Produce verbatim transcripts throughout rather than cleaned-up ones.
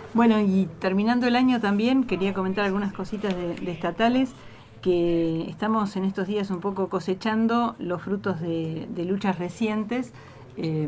Bueno, y terminando el año también quería comentar algunas cositas de, de estatales, que estamos en estos días un poco cosechando los frutos de, de luchas recientes, eh,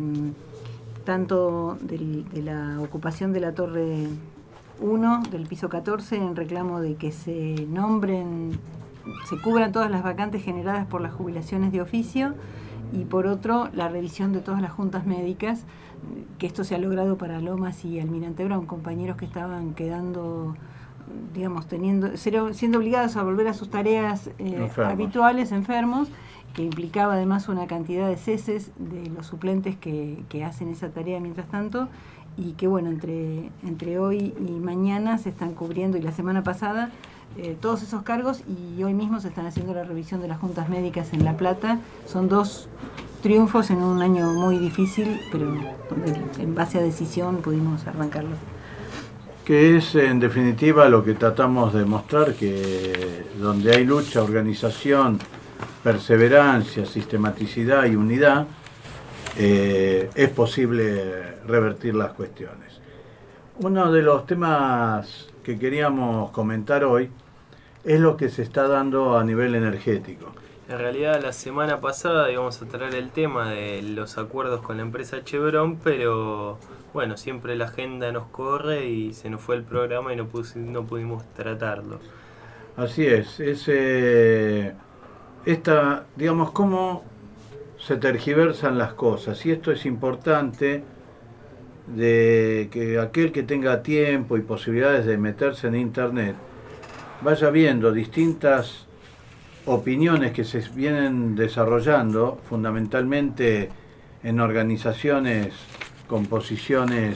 tanto del, de la ocupación de la Torre uno, del piso catorce, en reclamo de que se nombren, se cubran todas las vacantes generadas por las jubilaciones de oficio, y por otro, la revisión de todas las juntas médicas, que esto se ha logrado para Lomas y Almirante Brown, compañeros que estaban quedando, digamos, teniendo, siendo obligados a volver a sus tareas eh, habituales, enfermos, que implicaba además una cantidad de ceses de los suplentes que, que hacen esa tarea mientras tanto, y que bueno, entre, entre hoy y mañana se están cubriendo, y la semana pasada, eh, todos esos cargos, y hoy mismo se están haciendo la revisión de las juntas médicas en La Plata. Son dos triunfos en un año muy difícil, pero en base a decisión pudimos arrancarlo. Que es en definitiva lo que tratamos de mostrar, que donde hay lucha, organización, perseverancia, sistematicidad y unidad, eh, es posible revertir las cuestiones. Uno de los temas que queríamos comentar hoy es lo que se está dando a nivel energético. En realidad la semana pasada íbamos a traer el tema de los acuerdos con la empresa Chevron, pero bueno, siempre la agenda nos corre y se nos fue el programa y no, pus- no pudimos tratarlo. Así es, es eh, esta, digamos, cómo se tergiversan las cosas, y esto es importante, de que aquel que tenga tiempo y posibilidades de meterse en internet vaya viendo distintas opiniones que se vienen desarrollando, fundamentalmente en organizaciones con posiciones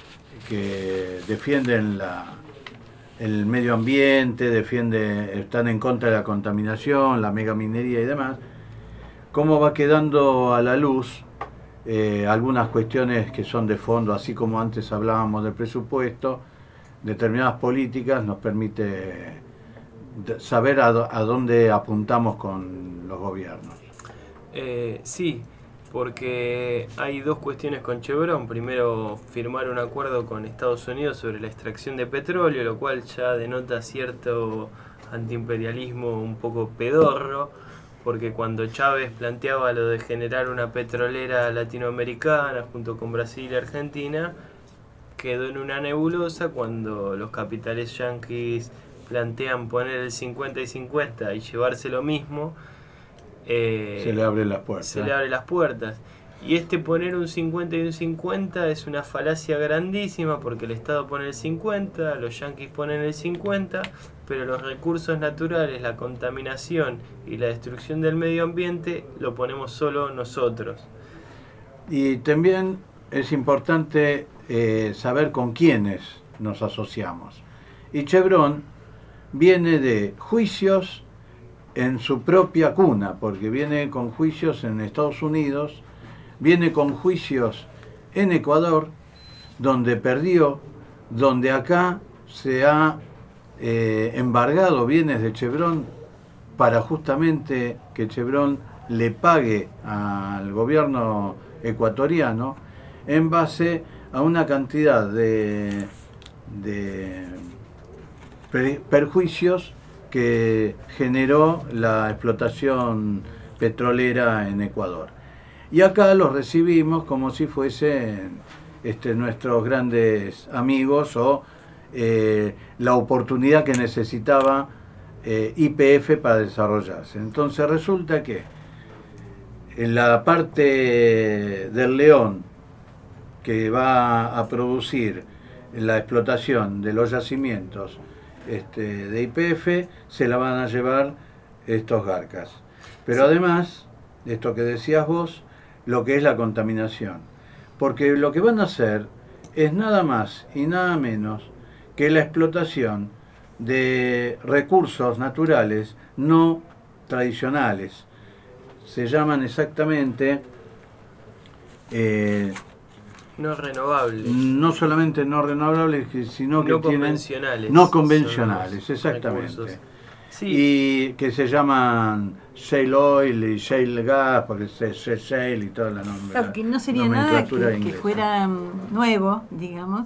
que defienden la, el medio ambiente, defiende, están en contra de la contaminación, la megaminería y demás, cómo va quedando a la luz eh, algunas cuestiones que son de fondo, así como antes hablábamos del presupuesto, determinadas políticas nos permite saber a, a dónde apuntamos con los gobiernos. Eh, sí, porque hay dos cuestiones con Chevron. Primero, firmar un acuerdo con Estados Unidos sobre la extracción de petróleo, lo cual ya denota cierto antiimperialismo un poco pedorro, porque cuando Chávez planteaba lo de generar una petrolera latinoamericana junto con Brasil y Argentina, quedó en una nebulosa. Cuando los capitales yanquis plantean poner el cincuenta y cincuenta y llevarse lo mismo, eh, se le abren las puertas. Se le abren las puertas. Y este poner un cincuenta y un cincuenta es una falacia grandísima, porque el Estado pone el cincuenta, los yanquis ponen el cincuenta, pero los recursos naturales, la contaminación y la destrucción del medio ambiente lo ponemos solo nosotros. Y también es importante eh, saber con quiénes nos asociamos. Y Chevron viene de juicios en su propia cuna, porque viene con juicios en Estados Unidos, viene con juicios en Ecuador, donde perdió, donde acá se ha eh, embargado bienes de Chevron para justamente que Chevron le pague al gobierno ecuatoriano en base a una cantidad de, de perjuicios que generó la explotación petrolera en Ecuador. Y acá los recibimos como si fuesen este, nuestros grandes amigos, o eh, la oportunidad que necesitaba eh, Y P F para desarrollarse. Entonces resulta que en la parte del León, que va a producir la explotación de los yacimientos este, de Y P F, se la van a llevar estos garcas. Pero además, esto que decías vos, lo que es la contaminación. Porque lo que van a hacer es nada más y nada menos que la explotación de recursos naturales no tradicionales. Se llaman exactamente eh, no renovables. No solamente no renovables, sino que no tienen convencionales. No convencionales, exactamente. Recursos. Sí. Y que se llaman shale oil y shale gas, porque es shale y toda la nombre. Claro, que no sería nada que, que fuera nuevo, digamos, si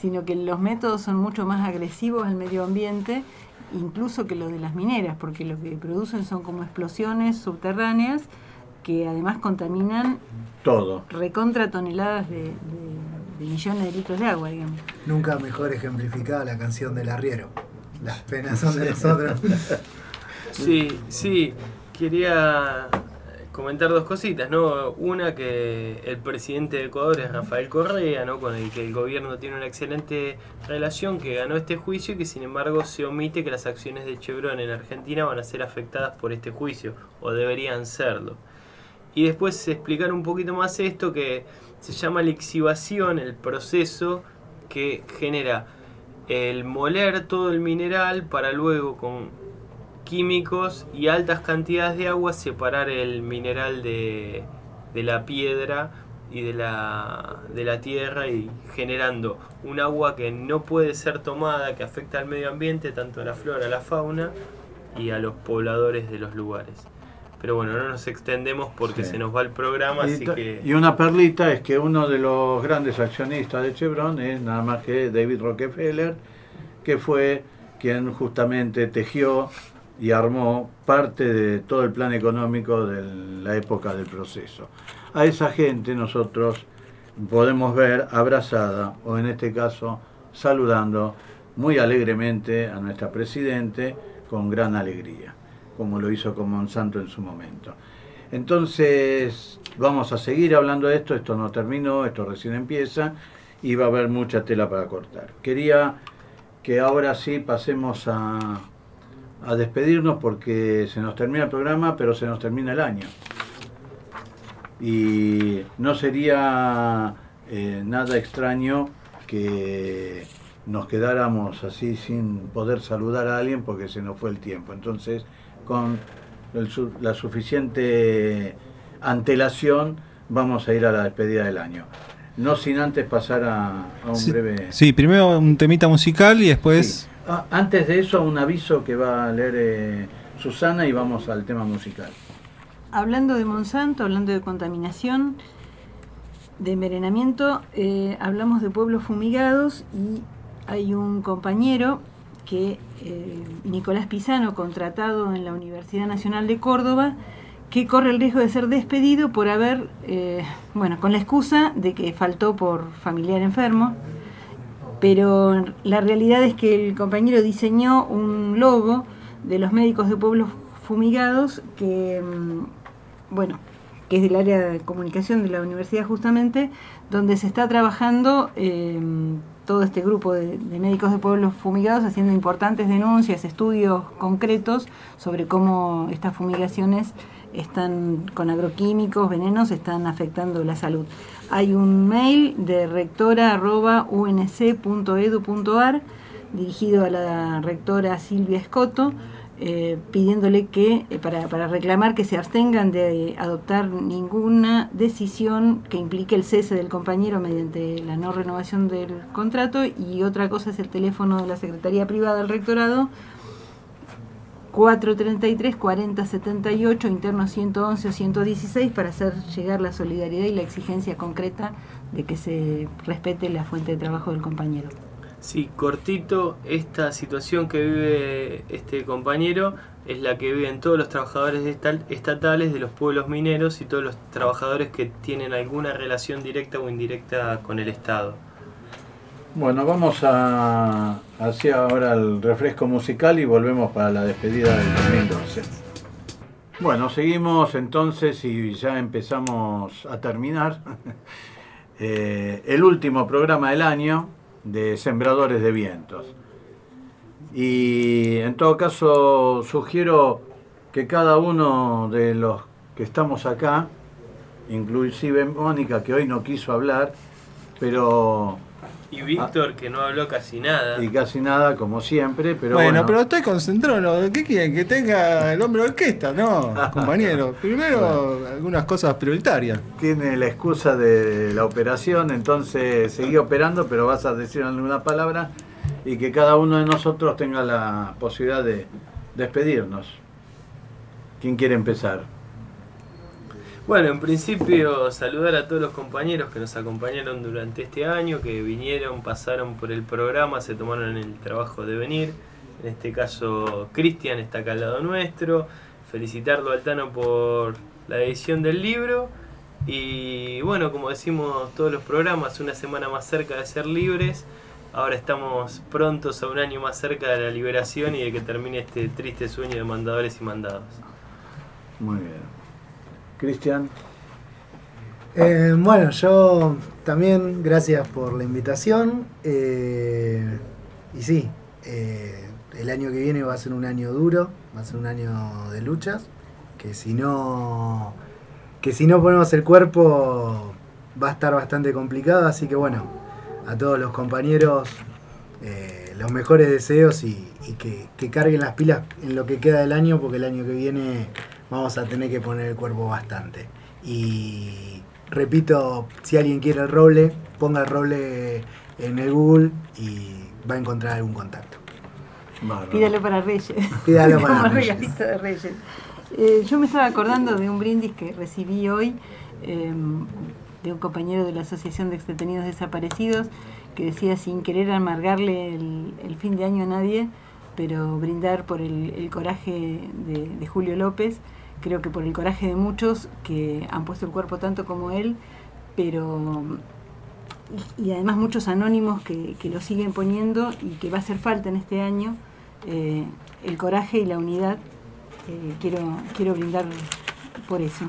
sino que los métodos son mucho más agresivos al medio ambiente, incluso que los de las mineras, porque lo que producen son como explosiones subterráneas que además contaminan todo. Recontra toneladas de, de, de millones de litros de agua, digamos. Nunca mejor ejemplificada la canción del arriero. Las penas son de nosotros. Sí, sí, quería comentar dos cositas, ¿no? Una, que el presidente de Ecuador es Rafael Correa, ¿no? Con el que el gobierno tiene una excelente relación, que ganó este juicio y que sin embargo se omite que las acciones de Chevron en Argentina van a ser afectadas por este juicio, o deberían serlo. Y después explicar un poquito más esto, que se llama lixivación, el proceso que genera el moler todo el mineral para luego con químicos y altas cantidades de agua separar el mineral de, de la piedra y de la, de la tierra, y generando un agua que no puede ser tomada, que afecta al medio ambiente, tanto a la flora, a la fauna y a los pobladores de los lugares. Pero bueno, no nos extendemos porque sí. se nos va el programa, y, así que... Y una perlita es que uno de los grandes accionistas de Chevron es nada más que David Rockefeller, que fue quien justamente tejió y armó parte de todo el plan económico de la época del proceso. A esa gente nosotros podemos ver abrazada, o en este caso saludando muy alegremente a nuestra Presidente, con gran alegría, como lo hizo con Monsanto en su momento. Entonces vamos a seguir hablando de esto, esto no terminó, esto recién empieza y va a haber mucha tela para cortar. Quería que ahora sí pasemos a a despedirnos, porque se nos termina el programa, pero se nos termina el año. Y no sería eh, nada extraño que nos quedáramos así sin poder saludar a alguien porque se nos fue el tiempo. Entonces, con el, la suficiente antelación, vamos a ir a la despedida del año. No sin antes pasar a, a un sí, breve... Sí, primero un temita musical y después... Sí. Ah, antes de eso, un aviso que va a leer eh, Susana, y vamos al tema musical. Hablando de Monsanto, hablando de contaminación, de envenenamiento, eh, hablamos de pueblos fumigados, y hay un compañero que, eh, Nicolás Pisano, contratado en la Universidad Nacional de Córdoba, que corre el riesgo de ser despedido por haber, eh, bueno, con la excusa de que faltó por familiar enfermo. Pero la realidad es que el compañero diseñó un logo de los médicos de pueblos fumigados que, bueno, que es del área de comunicación de la universidad justamente, donde se está trabajando eh, todo este grupo de, de médicos de pueblos fumigados haciendo importantes denuncias, estudios concretos sobre cómo estas fumigaciones están con agroquímicos, venenos, están afectando la salud. Hay un mail de rectora arroba u n c punto edu punto a r dirigido a la rectora Silvia Escoto, eh, pidiéndole que, eh, para, para reclamar que se abstengan de adoptar ninguna decisión que implique el cese del compañero mediante la no renovación del contrato. Y otra cosa es el teléfono de la Secretaría Privada del Rectorado, cuatro treinta y tres, cuarenta setenta y ocho, interno ciento once o ciento dieciséis, para hacer llegar la solidaridad y la exigencia concreta de que se respete la fuente de trabajo del compañero. Sí, cortito, esta situación que vive este compañero es la que viven todos los trabajadores estatales de los pueblos mineros y todos los trabajadores que tienen alguna relación directa o indirecta con el Estado. Bueno, vamos a hacer ahora el refresco musical y volvemos para la despedida del dos mil doce. Bueno, seguimos entonces y ya empezamos a terminar eh, el último programa del año de Sembradores de Vientos. Y en todo caso sugiero que cada uno de los que estamos acá, inclusive Mónica, que hoy no quiso hablar, pero... Y Víctor, ah, que no habló casi nada. Y casi nada, como siempre, pero bueno. Bueno, pero estoy concentrado. ¿Qué quieren? Que tenga el hombre de orquesta, ¿no, compañero? Primero, bueno, algunas cosas prioritarias. Tiene la excusa de la operación, entonces seguí operando, pero vas a decir alguna palabra y que cada uno de nosotros tenga la posibilidad de despedirnos. ¿Quién quiere empezar? Bueno, en principio saludar a todos los compañeros que nos acompañaron durante este año, que vinieron, pasaron por el programa, se tomaron el trabajo de venir. En este caso, Cristian está acá al lado nuestro. Felicitarlo al Tano por la edición del libro. Y bueno, como decimos todos los programas, una semana más cerca de ser libres. Ahora estamos prontos a un año más cerca de la liberación y de que termine este triste sueño de mandadores y mandados. Muy bien. Cristian. Eh, bueno, yo también, gracias por la invitación. Eh, y sí, eh, el año que viene va a ser un año duro, va a ser un año de luchas, que si no, que si no ponemos el cuerpo va a estar bastante complicado, así que bueno, a todos los compañeros eh, los mejores deseos y, y que, que carguen las pilas en lo que queda del año, porque el año que viene vamos a tener que poner el cuerpo bastante. Y repito, si alguien quiere el roble, ponga el roble en el Google y va a encontrar algún contacto. Bárbaro. Pídalo para Reyes. Pídalo para Como Reyes. regalito de Reyes. Eh, yo me estaba acordando de un brindis que recibí hoy eh, de un compañero de la Asociación de Exdetenidos Desaparecidos que decía, sin querer amargarle el, el fin de año a nadie, pero brindar por el, el coraje de, de Julio López, creo que por el coraje de muchos que han puesto el cuerpo tanto como él, pero y, y además muchos anónimos que, que lo siguen poniendo y que va a hacer falta en este año, eh, el coraje y la unidad. Eh, quiero, quiero brindar por eso.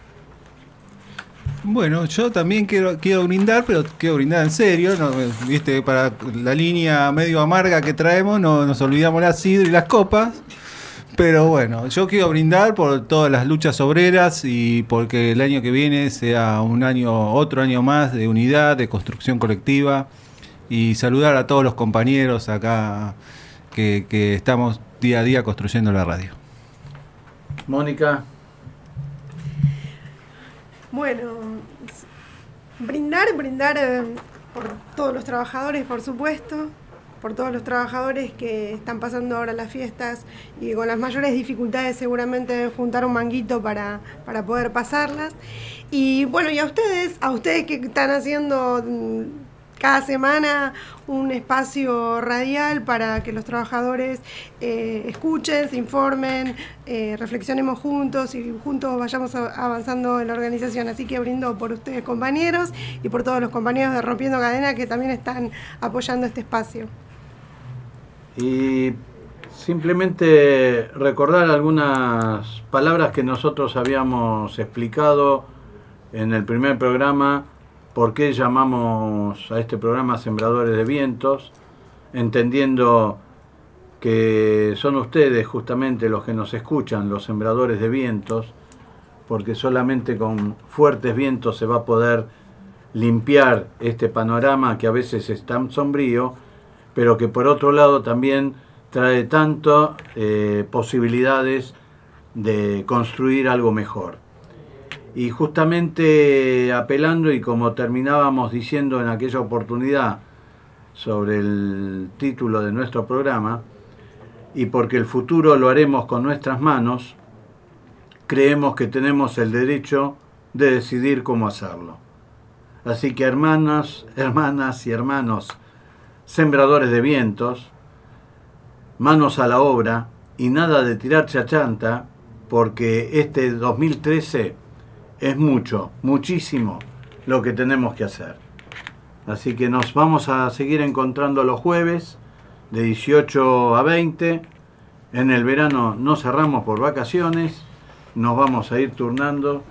Bueno, yo también quiero, quiero brindar, pero quiero brindar en serio, ¿no? Viste, para la línea medio amarga que traemos, no nos olvidamos la sidra y las copas. Pero bueno, yo quiero brindar por todas las luchas obreras y porque el año que viene sea un año, otro año más de unidad, de construcción colectiva, y saludar a todos los compañeros acá que, que estamos día a día construyendo la radio. Mónica. Bueno, brindar, brindar eh, por todos los trabajadores, por supuesto, por todos los trabajadores que están pasando ahora las fiestas y con las mayores dificultades seguramente juntar un manguito para, para poder pasarlas. Y bueno, y a ustedes, a ustedes que están haciendo cada semana un espacio radial para que los trabajadores eh, escuchen, se informen, eh, reflexionemos juntos y juntos vayamos avanzando en la organización. Así que brindo por ustedes, compañeros, y por todos los compañeros de Rompiendo Cadena que también están apoyando este espacio. Y simplemente recordar algunas palabras que nosotros habíamos explicado en el primer programa. ¿Por qué llamamos a este programa Sembradores de Vientos? Entendiendo que son ustedes justamente los que nos escuchan, los sembradores de vientos, porque solamente con fuertes vientos se va a poder limpiar este panorama que a veces es tan sombrío, pero que por otro lado también trae tanto eh, posibilidades de construir algo mejor. Y justamente apelando, y como terminábamos diciendo en aquella oportunidad sobre el título de nuestro programa, y porque el futuro lo haremos con nuestras manos, creemos que tenemos el derecho de decidir cómo hacerlo. Así que hermanas, hermanas y hermanos, sembradores de vientos, manos a la obra y nada de tirar chachanta, porque este dos mil trece es mucho, muchísimo lo que tenemos que hacer. Así que nos vamos a seguir encontrando los jueves de dieciocho a veinte. En el verano no cerramos por vacaciones, nos vamos a ir turnando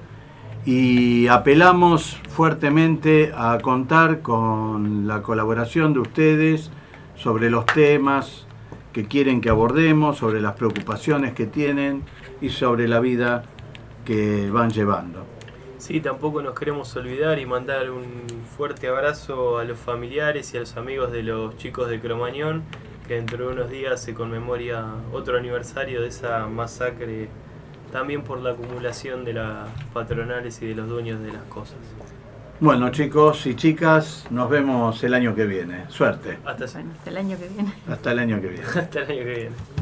y apelamos fuertemente a contar con la colaboración de ustedes sobre los temas que quieren que abordemos, sobre las preocupaciones que tienen y sobre la vida que van llevando. Sí, tampoco nos queremos olvidar y mandar un fuerte abrazo a los familiares y a los amigos de los chicos de Cromañón, que dentro de unos días se conmemoria otro aniversario de esa masacre, también por la acumulación de las patronales y de los dueños de las cosas. Bueno, chicos y chicas, nos vemos el año que viene. Suerte. Hasta, Bueno, hasta el año que viene. Hasta el año que viene. hasta el año que viene.